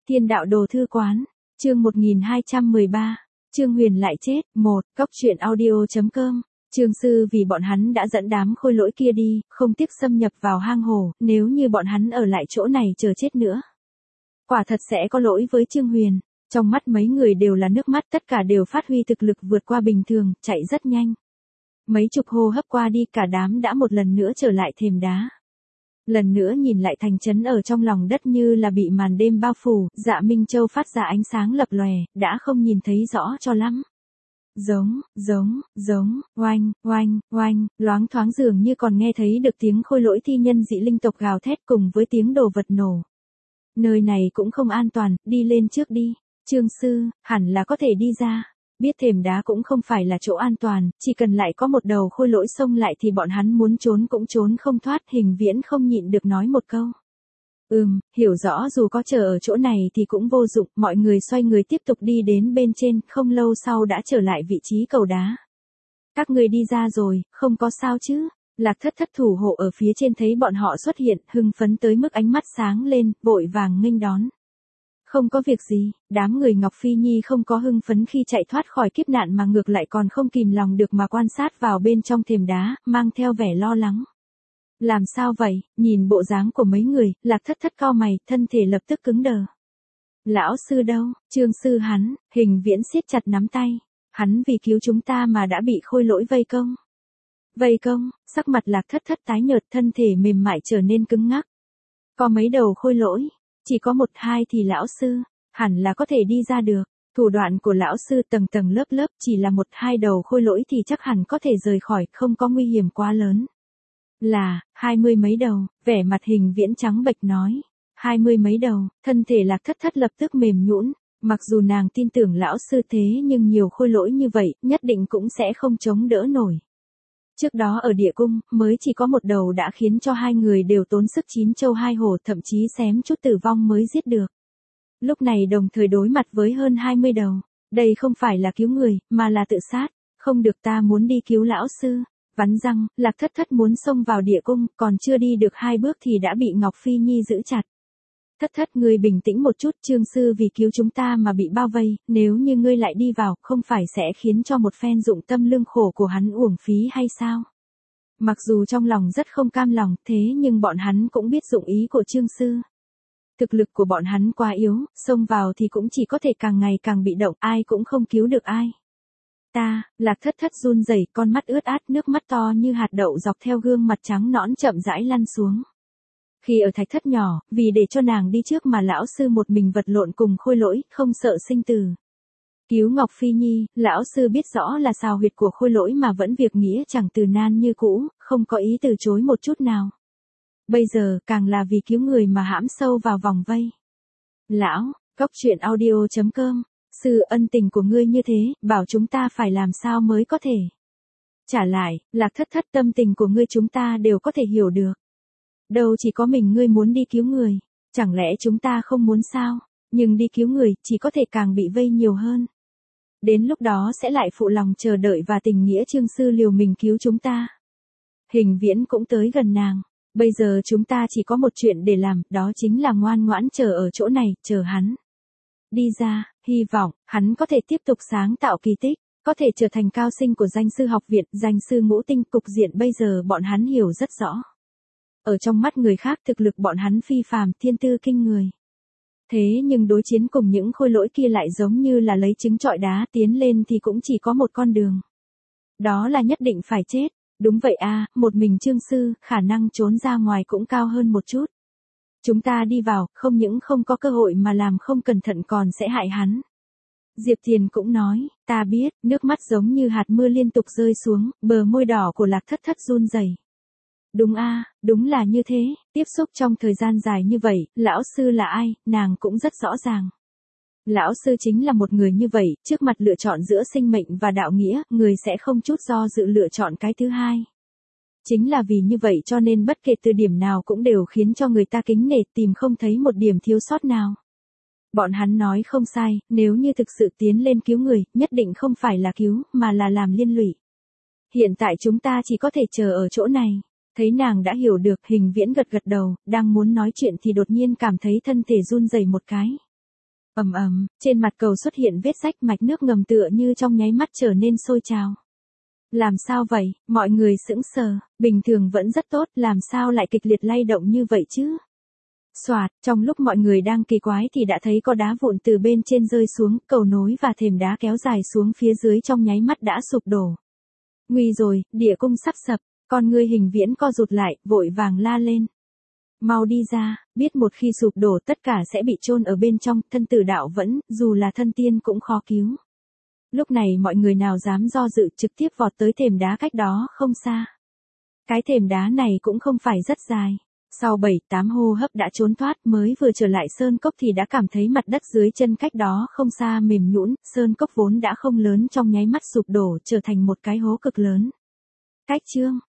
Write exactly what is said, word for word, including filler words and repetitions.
Thiên đạo đồ thư quán, chương một nghìn hai trăm mười ba, Trương Huyền lại chết, một, cóc truyện audio.com. Trương Sư vì bọn hắn đã dẫn đám khôi lỗi kia đi, không tiếc xâm nhập vào hang hồ, nếu như bọn hắn ở lại chỗ này chờ chết nữa. Quả thật sẽ có lỗi với Trương Huyền, trong mắt mấy người đều là nước mắt, tất cả đều phát huy thực lực vượt qua bình thường, chạy rất nhanh. Mấy chục hô hấp qua đi, cả đám đã một lần nữa trở lại thềm đá. Lần nữa nhìn lại thành trấn ở trong lòng đất như là bị màn đêm bao phủ, Dạ Minh Châu phát ra ánh sáng lập lòe, đã không nhìn thấy rõ cho lắm. Giống, giống, giống, oanh, oanh, oanh, loáng thoáng dường như còn nghe thấy được tiếng khôi lỗi thi nhân dị linh tộc gào thét cùng với tiếng đồ vật nổ. Nơi này cũng không an toàn, đi lên trước đi. Trương Sư, hẳn là có thể đi ra. Biết thềm đá cũng không phải là chỗ an toàn, chỉ cần lại có một đầu khôi lỗi xông lại thì bọn hắn muốn trốn cũng trốn không thoát. Hình Viễn không nhịn được nói một câu. Ừm, hiểu rõ dù có chờ ở chỗ này thì cũng vô dụng, mọi người xoay người tiếp tục đi đến bên trên, không lâu sau đã trở lại vị trí cầu đá. Các người đi ra rồi, không có sao chứ? Lạc Thất Thất thủ hộ ở phía trên thấy bọn họ xuất hiện, hưng phấn tới mức ánh mắt sáng lên, vội vàng nghênh đón. Không có việc gì, đám người Ngọc Phi Nhi không có hưng phấn khi chạy thoát khỏi kiếp nạn mà ngược lại còn không kìm lòng được mà quan sát vào bên trong thềm đá, mang theo vẻ lo lắng. Làm sao vậy? Nhìn bộ dáng của mấy người, Lạc Thất Thất cau mày, thân thể lập tức cứng đờ. Lão sư đâu? Trương Sư hắn, Hình Viễn siết chặt nắm tay. Hắn vì cứu chúng ta mà đã bị khôi lỗi vây công. Vây công, sắc mặt Lạc Thất Thất tái nhợt, thân thể mềm mại trở nên cứng ngắc. Có mấy đầu khôi lỗi, chỉ có một hai thì lão sư, hẳn là có thể đi ra được. Thủ đoạn của lão sư tầng tầng lớp lớp, chỉ là một hai đầu khôi lỗi thì chắc hẳn có thể rời khỏi, không có nguy hiểm quá lớn. Là, hai mươi mấy đầu, vẻ mặt Hình Viễn trắng bệch nói. Hai mươi mấy đầu, thân thể Lạc Thất Thất lập tức mềm nhũn. Mặc dù nàng tin tưởng lão sư thế nhưng nhiều khôi lỗi như vậy, nhất định cũng sẽ không chống đỡ nổi. Trước đó ở địa cung, mới chỉ có một đầu đã khiến cho hai người đều tốn sức chín châu hai hổ, thậm chí xém chút tử vong mới giết được. Lúc này đồng thời đối mặt với hơn hai mươi đầu. Đây không phải là cứu người, mà là tự sát. Không được, ta muốn đi cứu lão sư. Vắn răng, Lạc Thất Thất muốn xông vào địa cung, còn chưa đi được hai bước thì đã bị Ngọc Phi Nhi giữ chặt. Thất Thất, ngươi bình tĩnh một chút, Trương Sư vì cứu chúng ta mà bị bao vây, nếu như ngươi lại đi vào, không phải sẽ khiến cho một phen dụng tâm lương khổ của hắn uổng phí hay sao? Mặc dù trong lòng rất không cam lòng, thế nhưng bọn hắn cũng biết dụng ý của Trương Sư. Thực lực của bọn hắn quá yếu, xông vào thì cũng chỉ có thể càng ngày càng bị động, ai cũng không cứu được ai. Ta, Lạc Thất Thất run rẩy, con mắt ướt át, nước mắt to như hạt đậu dọc theo gương mặt trắng nõn chậm rãi lăn xuống. Khi ở Thạch Thất nhỏ, vì để cho nàng đi trước mà lão sư một mình vật lộn cùng khôi lỗi, không sợ sinh tử. Cứu Ngọc Phi Nhi, lão sư biết rõ là xào huyệt của khôi lỗi mà vẫn việc nghĩa chẳng từ nan như cũ, không có ý từ chối một chút nào. Bây giờ, càng là vì cứu người mà hãm sâu vào vòng vây. Lão, cóc truyện audio.com, sư ân tình của ngươi như thế, bảo chúng ta phải làm sao mới có thể. Trả lại, Lạc Thất Thất, tâm tình của ngươi chúng ta đều có thể hiểu được. Đâu chỉ có mình ngươi muốn đi cứu người, chẳng lẽ chúng ta không muốn sao, nhưng đi cứu người chỉ có thể càng bị vây nhiều hơn. Đến lúc đó sẽ lại phụ lòng chờ đợi và tình nghĩa Trương Sư liều mình cứu chúng ta. Hình Viễn cũng tới gần nàng, bây giờ chúng ta chỉ có một chuyện để làm, đó chính là ngoan ngoãn chờ ở chỗ này, chờ hắn. Đi ra, hy vọng, hắn có thể tiếp tục sáng tạo kỳ tích, có thể trở thành cao sinh của danh sư học viện, danh sư ngũ tinh, cục diện bây giờ bọn hắn hiểu rất rõ. Ở trong mắt người khác thực lực bọn hắn phi phàm, thiên tư kinh người. Thế nhưng đối chiến cùng những khôi lỗi kia lại giống như là lấy trứng trọi đá, tiến lên thì cũng chỉ có một con đường. Đó là nhất định phải chết. Đúng vậy a, một mình Trương Sư, khả năng trốn ra ngoài cũng cao hơn một chút. Chúng ta đi vào, không những không có cơ hội mà làm không cẩn thận còn sẽ hại hắn. Diệp Thiền cũng nói, ta biết, nước mắt giống như hạt mưa liên tục rơi xuống, bờ môi đỏ của Lạc Thất Thất run rẩy. Đúng a, đúng là như thế, tiếp xúc trong thời gian dài như vậy, lão sư là ai, nàng cũng rất rõ ràng. Lão sư chính là một người như vậy, trước mặt lựa chọn giữa sinh mệnh và đạo nghĩa, người sẽ không chút do dự lựa chọn cái thứ hai. Chính là vì như vậy cho nên bất kể từ điểm nào cũng đều khiến cho người ta kính nể, tìm không thấy một điểm thiếu sót nào. Bọn hắn nói không sai, nếu như thực sự tiến lên cứu người, nhất định không phải là cứu, mà là làm liên lụy. Hiện tại chúng ta chỉ có thể chờ ở chỗ này. Thấy nàng đã hiểu được, Hình Viễn gật gật đầu, đang muốn nói chuyện thì đột nhiên cảm thấy thân thể run rẩy một cái. Ầm ầm, trên mặt cầu xuất hiện vết rách, mạch nước ngầm tựa như trong nháy mắt trở nên sôi trào. Làm sao vậy? Mọi người sững sờ, bình thường vẫn rất tốt, làm sao lại kịch liệt lay động như vậy chứ? Soạt, trong lúc mọi người đang kỳ quái thì đã thấy có đá vụn từ bên trên rơi xuống, cầu nối và thềm đá kéo dài xuống phía dưới trong nháy mắt đã sụp đổ. Nguy rồi, địa cung sắp sập, con ngươi Hình Viễn co rụt lại, vội vàng la lên. Mau đi ra, biết một khi sụp đổ tất cả sẽ bị chôn ở bên trong, thân tử đạo vẫn, dù là thân tiên cũng khó cứu. Lúc này mọi người nào dám do dự, trực tiếp vọt tới thềm đá cách đó không xa. Cái thềm đá này cũng không phải rất dài. Sau bảy tám hô hấp đã trốn thoát, mới vừa trở lại sơn cốc thì đã cảm thấy mặt đất dưới chân cách đó không xa mềm nhũn, sơn cốc vốn đã không lớn trong nháy mắt sụp đổ trở thành một cái hố cực lớn. Cách chương